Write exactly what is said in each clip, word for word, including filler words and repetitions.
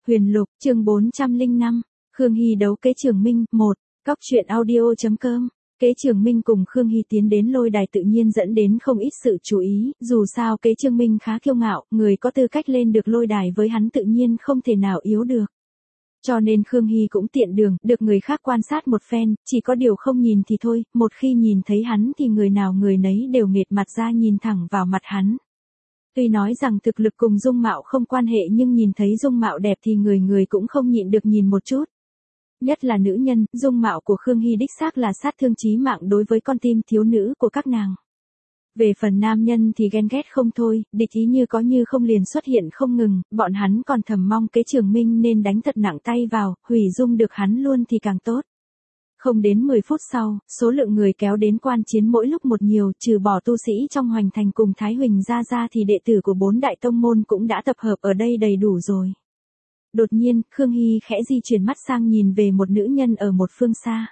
Huyền Lục, chương bốn trăm lẻ năm, Khương Hy đấu Kế Trường Minh, một, Cóc truyện audio chấm com. Kế Trường Minh cùng Khương Hy tiến đến lôi đài tự nhiên dẫn đến không ít sự chú ý, dù sao Kế Trường Minh khá kiêu ngạo, người có tư cách lên được lôi đài với hắn tự nhiên không thể nào yếu được. Cho nên Khương Hy cũng tiện đường, được người khác quan sát một phen, chỉ có điều không nhìn thì thôi, một khi nhìn thấy hắn thì người nào người nấy đều nghệt mặt ra nhìn thẳng vào mặt hắn. Tuy nói rằng thực lực cùng dung mạo không quan hệ nhưng nhìn thấy dung mạo đẹp thì người người cũng không nhịn được nhìn một chút. Nhất là nữ nhân, dung mạo của Khương Hy đích xác là sát thương chí mạng đối với con tim thiếu nữ của các nàng. Về phần nam nhân thì ghen ghét không thôi, địch ý như có như không liền xuất hiện không ngừng, bọn hắn còn thầm mong Kế Trường Minh nên đánh thật nặng tay vào, hủy dung được hắn luôn thì càng tốt. Không đến mười phút sau, số lượng người kéo đến quan chiến mỗi lúc một nhiều, trừ bỏ tu sĩ trong Hoành Thành cùng Thái Huỳnh ra ra thì đệ tử của bốn đại tông môn cũng đã tập hợp ở đây đầy đủ rồi. Đột nhiên, Khương Hy khẽ di chuyển mắt sang nhìn về một nữ nhân ở một phương xa.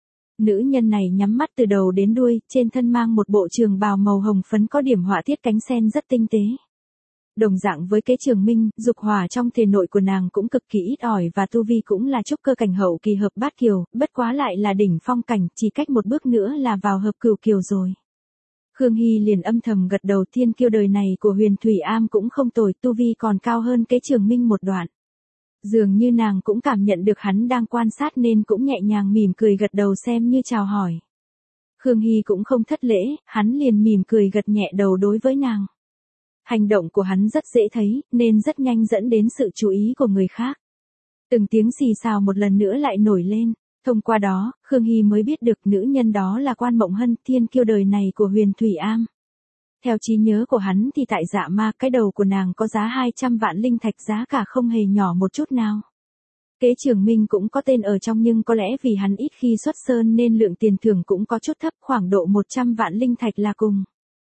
Nữ nhân này nhắm mắt từ đầu đến đuôi, trên thân mang một bộ trường bào màu hồng phấn có điểm họa tiết cánh sen rất tinh tế. Đồng dạng với Kế Trường Minh, dục hỏa trong thể nội của nàng cũng cực kỳ ít ỏi và tu vi cũng là trúc cơ cảnh hậu kỳ hợp bát kiều, bất quá lại là đỉnh phong cảnh, chỉ cách một bước nữa là vào hợp cửu kiều rồi. Khương Hy liền âm thầm gật đầu, thiên kiêu đời này của Huyền Thủy Am cũng không tồi, tu vi còn cao hơn Kế Trường Minh một đoạn. Dường như nàng cũng cảm nhận được hắn đang quan sát nên cũng nhẹ nhàng mỉm cười gật đầu xem như chào hỏi. Khương Hy cũng không thất lễ, hắn liền mỉm cười gật nhẹ đầu đối với nàng. Hành động của hắn rất dễ thấy, nên rất nhanh dẫn đến sự chú ý của người khác. Từng tiếng xì xào một lần nữa lại nổi lên, thông qua đó, Khương Hy mới biết được nữ nhân đó là Quan Mộng Hân, thiên kiêu đời này của Huyền Thủy Am. Theo trí nhớ của hắn thì tại Dạ Ma, cái đầu của nàng có giá hai trăm vạn linh thạch, giá cả không hề nhỏ một chút nào. Kế Trường Minh cũng có tên ở trong nhưng có lẽ vì hắn ít khi xuất sơn nên lượng tiền thưởng cũng có chút thấp, khoảng độ một trăm vạn linh thạch là cùng.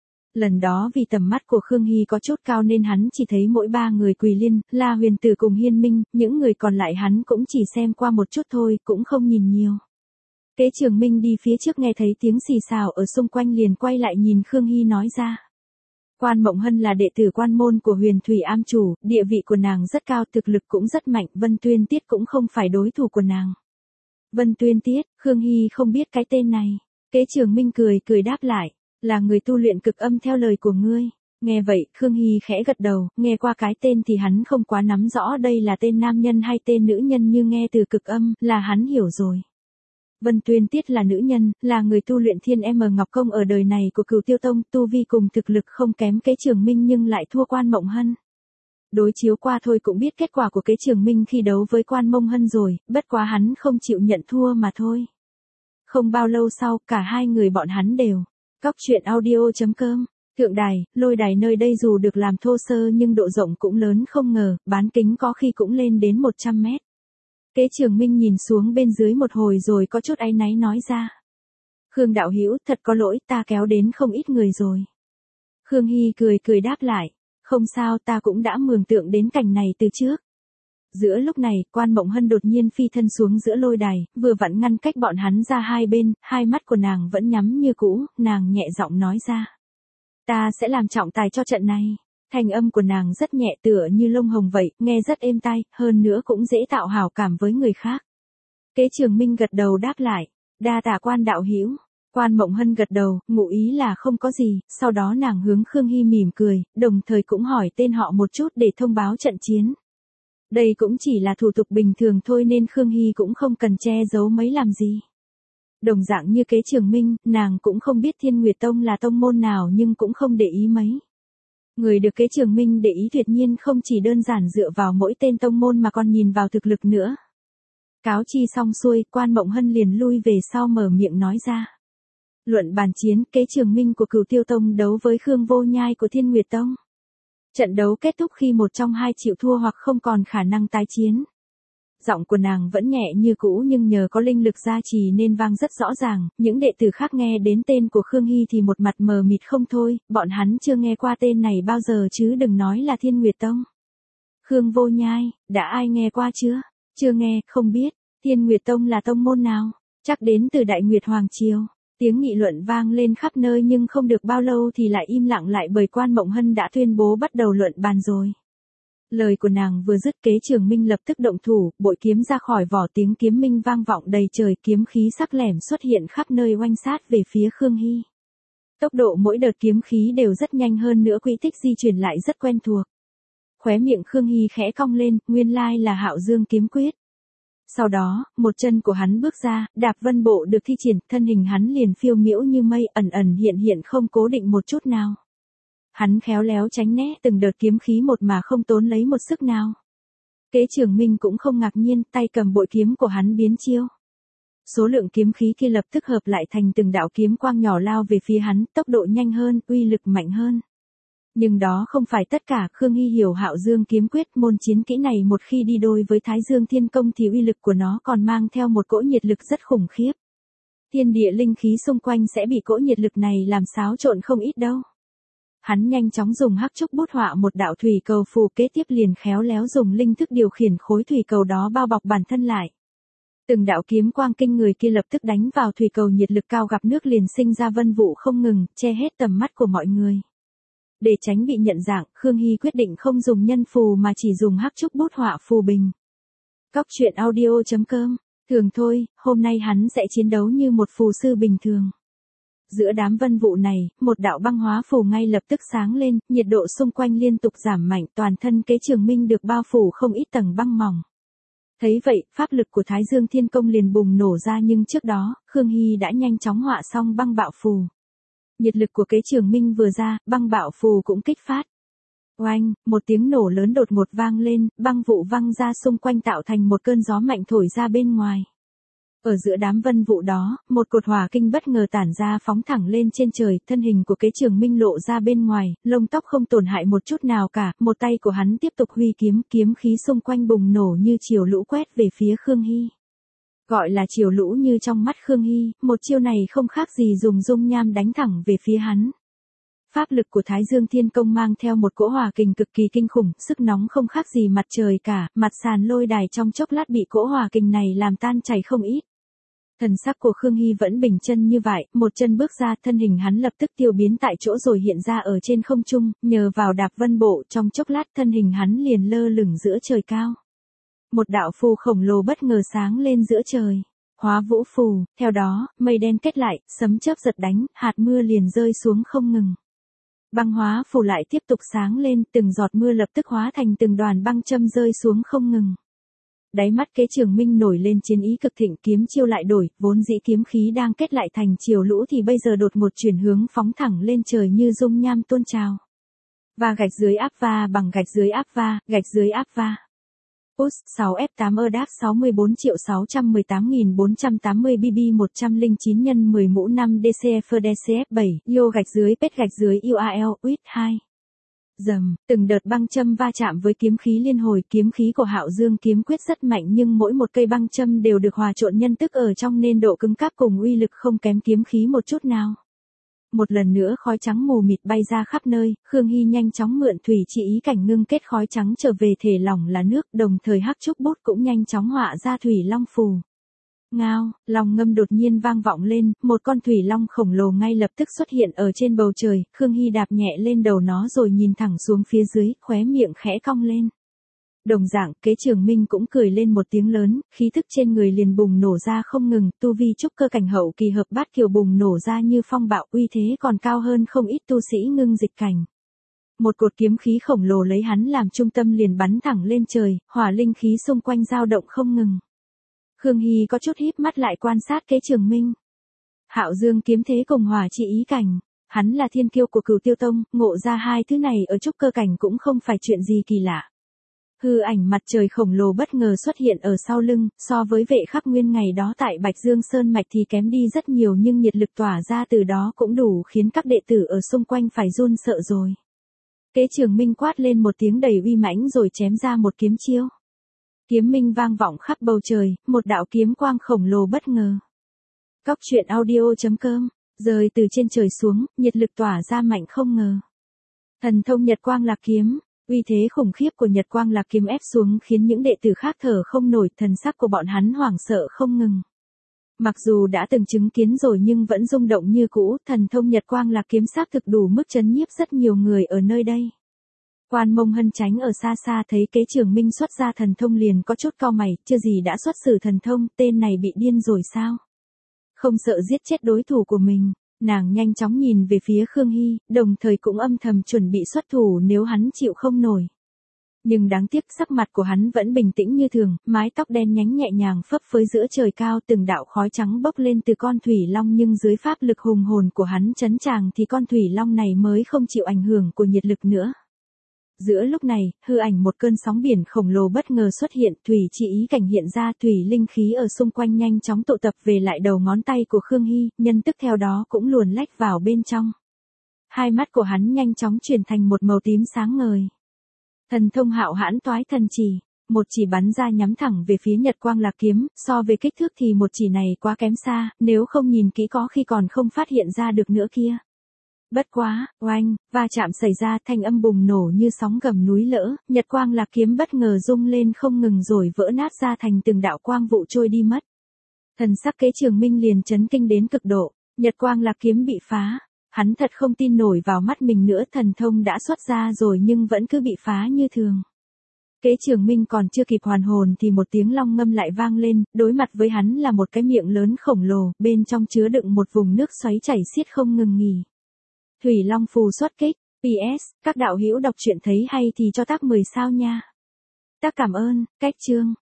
Lần đó vì tầm mắt của Khương Hy có chút cao nên hắn chỉ thấy mỗi ba người Quỳ Liên, La Huyền Tử cùng Hiên Minh, những người còn lại hắn cũng chỉ xem qua một chút thôi, cũng không nhìn nhiều. Kế Trường Minh đi phía trước nghe thấy tiếng xì xào ở xung quanh liền quay lại nhìn Khương Hy nói ra. Quan Mộng Hân là đệ tử quan môn của Huyền Thủy Am chủ, địa vị của nàng rất cao, thực lực cũng rất mạnh, Vân Tuyên Tiết cũng không phải đối thủ của nàng. Vân Tuyên Tiết, Khương Hy không biết cái tên này. Kế Trường Minh cười cười đáp lại, là người tu luyện cực âm theo lời của ngươi. Nghe vậy, Khương Hy khẽ gật đầu, nghe qua cái tên thì hắn không quá nắm rõ đây là tên nam nhân hay tên nữ nhân, như nghe từ cực âm là hắn hiểu rồi. Vân Tuyên Tiết là nữ nhân, là người tu luyện Thiên M Ngọc Công ở đời này của Cửu Tiêu Tông, tu vi cùng thực lực không kém Kế Trường Minh nhưng lại thua Quan Mộng Hân. Đối chiếu qua thôi cũng biết kết quả của Kế Trường Minh khi đấu với Quan Mộng Hân rồi, bất quá hắn không chịu nhận thua mà thôi. Không bao lâu sau, cả hai người bọn hắn đều. Cóc truyện audio chấm com. Thượng đài, lôi đài nơi đây dù được làm thô sơ nhưng độ rộng cũng lớn không ngờ, bán kính có khi cũng lên đến một trăm mét. Kế Trường Minh nhìn xuống bên dưới một hồi rồi có chút áy náy nói ra. Khương đạo hữu, thật có lỗi, ta kéo đến không ít người rồi. Khương Hy cười cười đáp lại, không sao, ta cũng đã mường tượng đến cảnh này từ trước. Giữa lúc này, Quan Mộng Hân đột nhiên phi thân xuống giữa lôi đài, vừa vặn ngăn cách bọn hắn ra hai bên, hai mắt của nàng vẫn nhắm như cũ, nàng nhẹ giọng nói ra. Ta sẽ làm trọng tài cho trận này. Thanh âm của nàng rất nhẹ tựa như lông hồng vậy, nghe rất êm tai, hơn nữa cũng dễ tạo hảo cảm với người khác. Kế Trường Minh gật đầu đáp lại, đa tạ Quan đạo hữu. Quan Mộng Hân gật đầu, ngụ ý là không có gì, sau đó nàng hướng Khương Hy mỉm cười, đồng thời cũng hỏi tên họ một chút để thông báo trận chiến. Đây cũng chỉ là thủ tục bình thường thôi nên Khương Hy cũng không cần che giấu mấy làm gì. Đồng dạng như Kế Trường Minh, nàng cũng không biết Thiên Nguyệt Tông là tông môn nào nhưng cũng không để ý mấy. Người được Kế Trường Minh để ý tuyệt nhiên không chỉ đơn giản dựa vào mỗi tên tông môn mà còn nhìn vào thực lực nữa. Cáo chi xong xuôi, Quan Mộng Hân liền lui về sau mở miệng nói ra. Luận bàn chiến, Kế Trường Minh của Cửu Tiêu Tông đấu với Khương Vô Nhai của Thiên Nguyệt Tông. Trận đấu kết thúc khi một trong hai chịu thua hoặc không còn khả năng tái chiến. Giọng của nàng vẫn nhẹ như cũ nhưng nhờ có linh lực gia trì nên vang rất rõ ràng, những đệ tử khác nghe đến tên của Khương Hy thì một mặt mờ mịt không thôi, bọn hắn chưa nghe qua tên này bao giờ chứ đừng nói là Thiên Nguyệt Tông. Khương Vô Nhai, đã ai nghe qua chưa? Chưa nghe, không biết, Thiên Nguyệt Tông là tông môn nào? Chắc đến từ Đại Nguyệt Hoàng Triều. Tiếng nghị luận vang lên khắp nơi nhưng không được bao lâu thì lại im lặng lại bởi Quan Mộng Hân đã tuyên bố bắt đầu luận bàn rồi. Lời của nàng vừa dứt, Kế Trường Minh lập tức động thủ, bội kiếm ra khỏi vỏ, tiếng kiếm minh vang vọng đầy trời, kiếm khí sắc lẻm xuất hiện khắp nơi oanh sát về phía Khương Hy. Tốc độ mỗi đợt kiếm khí đều rất nhanh, hơn nữa quỹ tích di chuyển lại rất quen thuộc. Khóe miệng Khương Hy khẽ cong lên, nguyên lai là Hạo Dương kiếm quyết. Sau đó, một chân của hắn bước ra, đạp vân bộ được thi triển, thân hình hắn liền phiêu miễu như mây, ẩn ẩn hiện hiện không cố định một chút nào. Hắn khéo léo tránh né từng đợt kiếm khí một mà không tốn lấy một sức nào. Kế Trường Minh cũng không ngạc nhiên, tay cầm bội kiếm của hắn biến chiêu. Số lượng kiếm khí kia lập tức hợp lại thành từng đạo kiếm quang nhỏ lao về phía hắn, tốc độ nhanh hơn, uy lực mạnh hơn. Nhưng đó không phải tất cả, Khương Hy hiểu Hạo Dương kiếm quyết, môn chiến kỹ này một khi đi đôi với Thái Dương Thiên Công thì uy lực của nó còn mang theo một cỗ nhiệt lực rất khủng khiếp. Thiên địa linh khí xung quanh sẽ bị cỗ nhiệt lực này làm xáo trộn không ít đâu. Hắn nhanh chóng dùng hắc trúc bút họa một đạo thủy cầu phù, kế tiếp liền khéo léo dùng linh thức điều khiển khối thủy cầu đó bao bọc bản thân lại. Từng đạo kiếm quang kinh người kia lập tức đánh vào thủy cầu, nhiệt lực cao gặp nước liền sinh ra vân vụ không ngừng, che hết tầm mắt của mọi người. Để tránh bị nhận dạng, Khương Hy quyết định không dùng nhân phù mà chỉ dùng hắc trúc bút họa phù bình. Cóc truyện audio chấm com, thường thôi, hôm nay hắn sẽ chiến đấu như một phù sư bình thường. Giữa đám vân vụ này, một đạo băng hóa phù ngay lập tức sáng lên, nhiệt độ xung quanh liên tục giảm mạnh, toàn thân Kế Trường Minh được bao phủ không ít tầng băng mỏng. Thấy vậy, pháp lực của Thái Dương Thiên Công liền bùng nổ ra, nhưng trước đó, Khương Hy đã nhanh chóng họa xong băng bạo phù. Nhiệt lực của Kế Trường Minh vừa ra, băng bạo phù cũng kích phát. Oanh, một tiếng nổ lớn đột ngột vang lên, băng vụ văng ra xung quanh tạo thành một cơn gió mạnh thổi ra bên ngoài. Ở giữa đám vân vụ đó, một cột hỏa kinh bất ngờ tản ra phóng thẳng lên trên trời, thân hình của Kế Trường Minh lộ ra bên ngoài, lông tóc không tổn hại một chút nào cả, một tay của hắn tiếp tục huy kiếm, kiếm khí xung quanh bùng nổ như chiều lũ quét về phía Khương Hy. Gọi là chiều lũ như trong mắt Khương Hy, một chiêu này không khác gì dùng dung nham đánh thẳng về phía hắn. Pháp lực của Thái Dương Thiên Công mang theo một cỗ hỏa kình cực kỳ kinh khủng, sức nóng không khác gì mặt trời cả, mặt sàn lôi đài trong chốc lát bị cỗ hỏa kình này làm tan chảy không ít. Thần sắc của Khương Hy vẫn bình chân như vậy, một chân bước ra, thân hình hắn lập tức tiêu biến tại chỗ rồi hiện ra ở trên không trung, nhờ vào đạp vân bộ, trong chốc lát thân hình hắn liền lơ lửng giữa trời cao. Một đạo phù khổng lồ bất ngờ sáng lên giữa trời. Hóa vũ phù, theo đó, mây đen kết lại, sấm chớp giật đánh, hạt mưa liền rơi xuống không ngừng. Băng hóa phù lại tiếp tục sáng lên, từng giọt mưa lập tức hóa thành từng đoàn băng châm rơi xuống không ngừng. Đáy mắt Kế Trường Minh nổi lên chiến ý cực thịnh, kiếm chiêu lại đổi, vốn dĩ kiếm khí đang kết lại thành chiều lũ thì bây giờ đột ngột chuyển hướng phóng thẳng lên trời như dung nham tuôn trào. Và gạch dưới áp va bằng gạch dưới áp va, gạch dưới áp va. Us sáu F tám ơ đát sáu mươi bốn triệu sáu trăm mười tám nghìn bốn trăm tám mươi B B một trăm lẻ chín nhân mười mũ năm D C F D C F bảy, Yo gạch dưới pết gạch dưới U A L, U I T hai. Dầm, từng đợt băng châm va chạm với kiếm khí liên hồi, kiếm khí của Hạo Dương kiếm quyết rất mạnh nhưng mỗi một cây băng châm đều được hòa trộn nhân tức ở trong nên độ cứng cáp cùng uy lực không kém kiếm khí một chút nào. Một lần nữa khói trắng mù mịt bay ra khắp nơi, Khương Hy nhanh chóng mượn thủy chỉ ý cảnh ngưng kết khói trắng trở về thể lỏng là nước, đồng thời hắc trúc bút cũng nhanh chóng họa ra thủy long phù. Ngao, long ngâm đột nhiên vang vọng lên, một con thủy long khổng lồ ngay lập tức xuất hiện ở trên bầu trời, Khương Hy đạp nhẹ lên đầu nó rồi nhìn thẳng xuống phía dưới, khóe miệng khẽ cong lên. Đồng dạng, Kế Trường Minh cũng cười lên một tiếng lớn, khí thức trên người liền bùng nổ ra không ngừng, tu vi trúc cơ cảnh hậu kỳ hợp bát kiều bùng nổ ra như phong bạo, uy thế còn cao hơn không ít tu sĩ ngưng dịch cảnh. Một cột kiếm khí khổng lồ lấy hắn làm trung tâm liền bắn thẳng lên trời, hỏa linh khí xung quanh dao động không ngừng. Khương Hy có chút híp mắt lại quan sát Kế Trường Minh. Hạo Dương kiếm thế cùng hỏa chỉ ý cảnh, hắn là thiên kiêu của Cửu Tiêu Tông, ngộ ra hai thứ này ở trúc cơ cảnh cũng không phải chuyện gì kỳ lạ. Hư ảnh mặt trời khổng lồ bất ngờ xuất hiện ở sau lưng, so với Vệ Khắc Nguyên ngày đó tại Bạch Dương Sơn Mạch thì kém đi rất nhiều nhưng nhiệt lực tỏa ra từ đó cũng đủ khiến các đệ tử ở xung quanh phải run sợ rồi. Kế Trường Minh quát lên một tiếng đầy uy mãnh rồi chém ra một kiếm chiêu. Kiếm minh vang vọng khắp bầu trời, một đạo kiếm quang khổng lồ bất ngờ. Cóc truyện audio chấm com, rơi từ trên trời xuống, nhiệt lực tỏa ra mạnh không ngờ. Thần thông Nhật Quang Lạc Kiếm, uy thế khủng khiếp của Nhật Quang Lạc Kiếm ép xuống khiến những đệ tử khác thở không nổi, thần sắc của bọn hắn hoảng sợ không ngừng. Mặc dù đã từng chứng kiến rồi nhưng vẫn rung động như cũ, thần thông Nhật Quang Lạc Kiếm xác thực đủ mức chấn nhiếp rất nhiều người ở nơi đây. Quan Mông Hân tránh ở xa xa thấy Kế Trường Minh xuất ra thần thông liền có chút cau mày, chưa gì đã xuất sử thần thông, tên này bị điên rồi sao? Không sợ giết chết đối thủ của mình, nàng nhanh chóng nhìn về phía Khương Hy, đồng thời cũng âm thầm chuẩn bị xuất thủ nếu hắn chịu không nổi. Nhưng đáng tiếc sắc mặt của hắn vẫn bình tĩnh như thường, mái tóc đen nhánh nhẹ nhàng phấp phới giữa trời cao, từng đạo khói trắng bốc lên từ con thủy long, nhưng dưới pháp lực hùng hồn của hắn trấn tràng thì con thủy long này mới không chịu ảnh hưởng của nhiệt lực nữa. Giữa lúc này, hư ảnh một cơn sóng biển khổng lồ bất ngờ xuất hiện, thủy chi ý cảnh hiện ra, thủy linh khí ở xung quanh nhanh chóng tụ tập về lại đầu ngón tay của Khương Hy, nhân tức theo đó cũng luồn lách vào bên trong. Hai mắt của hắn nhanh chóng chuyển thành một màu tím sáng ngời. Thần thông Hạo Hãn Toái Thần Chỉ, một chỉ bắn ra nhắm thẳng về phía Nhật Quang Lạc Kiếm, so về kích thước thì một chỉ này quá kém xa, nếu không nhìn kỹ có khi còn không phát hiện ra được nữa kia. Bất quá, oanh, va chạm xảy ra, thanh âm bùng nổ như sóng gầm núi lỡ, Nhật Quang Lạc Kiếm bất ngờ rung lên không ngừng rồi vỡ nát ra thành từng đạo quang vụ trôi đi mất. Thần sắc Kế Trường Minh liền chấn kinh đến cực độ, Nhật Quang Lạc Kiếm bị phá. Hắn thật không tin nổi vào mắt mình nữa, thần thông đã xuất ra rồi nhưng vẫn cứ bị phá như thường. Kế Trường Minh còn chưa kịp hoàn hồn thì một tiếng long ngâm lại vang lên, đối mặt với hắn là một cái miệng lớn khổng lồ, bên trong chứa đựng một vùng nước xoáy chảy xiết không ngừng nghỉ. Thủy Long Phù xuất kích, pê ét, các đạo hữu đọc truyện thấy hay thì cho tác mười sao nha. Tác cảm ơn, cách chương.